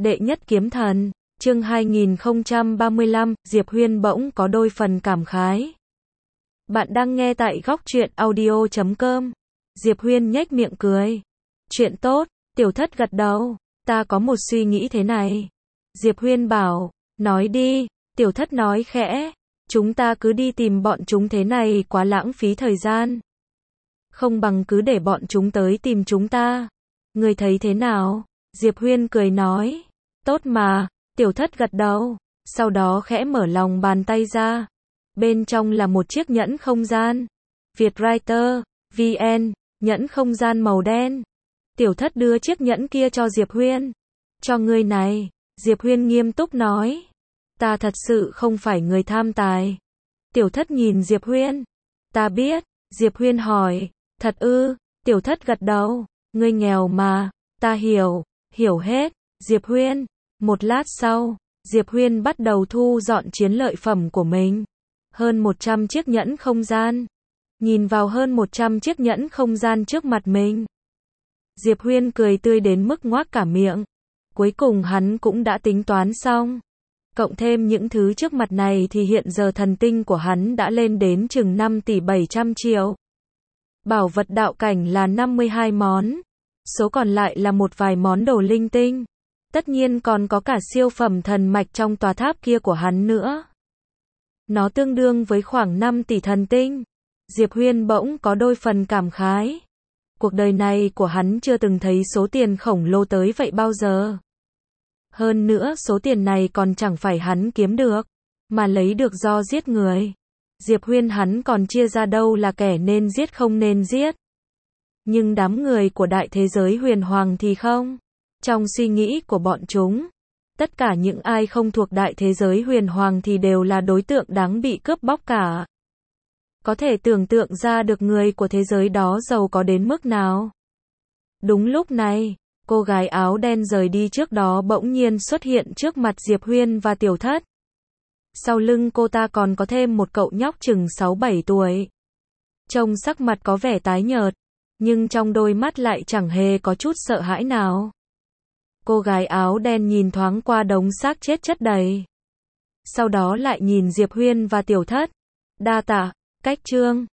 Đệ nhất kiếm thần, chương 2035, Diệp Huyên bỗng có đôi phần cảm khái. Bạn đang nghe tại góc truyện audio.com. Diệp Huyên nhếch miệng cười. Chuyện tốt, Tiểu Thất gật đầu. Ta có một suy nghĩ thế này. Diệp Huyên bảo, nói đi, Tiểu Thất nói khẽ. Chúng ta cứ đi tìm bọn chúng thế này quá lãng phí thời gian. Không bằng cứ để bọn chúng tới tìm chúng ta. Người thấy thế nào? Diệp Huyên cười nói. Tốt mà, Tiểu Thất gật đầu. Sau đó khẽ mở lòng bàn tay ra. Bên trong là một chiếc nhẫn không gian. Vietwriter, VN, nhẫn không gian màu đen. Tiểu Thất đưa chiếc nhẫn kia cho Diệp Huyên. Cho ngươi này, Diệp Huyên nghiêm túc nói. Ta thật sự không phải người tham tài. Tiểu Thất nhìn Diệp Huyên. Ta biết, Diệp Huyên hỏi. Thật ư? Tiểu Thất gật đầu. Ngươi nghèo mà, ta hiểu hết. Diệp Huyên. Một lát sau, Diệp Huyên bắt đầu thu dọn chiến lợi phẩm của mình. Hơn 100 chiếc nhẫn không gian. Nhìn vào hơn 100 chiếc nhẫn không gian trước mặt mình. Diệp Huyên cười tươi đến mức ngoác cả miệng. Cuối cùng hắn cũng đã tính toán xong. Cộng thêm những thứ trước mặt này thì hiện giờ thần tinh của hắn đã lên đến chừng 5 tỷ 700 triệu. Bảo vật đạo cảnh là 52 món. Số còn lại là một vài món đồ linh tinh. Tất nhiên còn có cả siêu phẩm thần mạch trong tòa tháp kia của hắn nữa. Nó tương đương với khoảng 5 tỷ thần tinh. Diệp Huyên bỗng có đôi phần cảm khái. Cuộc đời này của hắn chưa từng thấy số tiền khổng lồ tới vậy bao giờ. Hơn nữa số tiền này còn chẳng phải hắn kiếm được, mà lấy được do giết người. Diệp Huyên hắn còn chia ra đâu là kẻ nên giết không nên giết. Nhưng đám người của đại thế giới huyền hoàng thì không. Trong suy nghĩ của bọn chúng, tất cả những ai không thuộc đại thế giới huyền hoàng thì đều là đối tượng đáng bị cướp bóc cả. Có thể tưởng tượng ra được người của thế giới đó giàu có đến mức nào. Đúng lúc này, cô gái áo đen rời đi trước đó bỗng nhiên xuất hiện trước mặt Diệp Huyên và Tiểu Thất. Sau lưng cô ta còn có thêm một cậu nhóc chừng 6-7 tuổi. Trông sắc mặt có vẻ tái nhợt, nhưng trong đôi mắt lại chẳng hề có chút sợ hãi nào. Cô gái áo đen nhìn thoáng qua đống xác chết chất đầy. Sau đó lại nhìn Diệp Huyên và Tiểu Thất. Đa tạ, Cách Trương.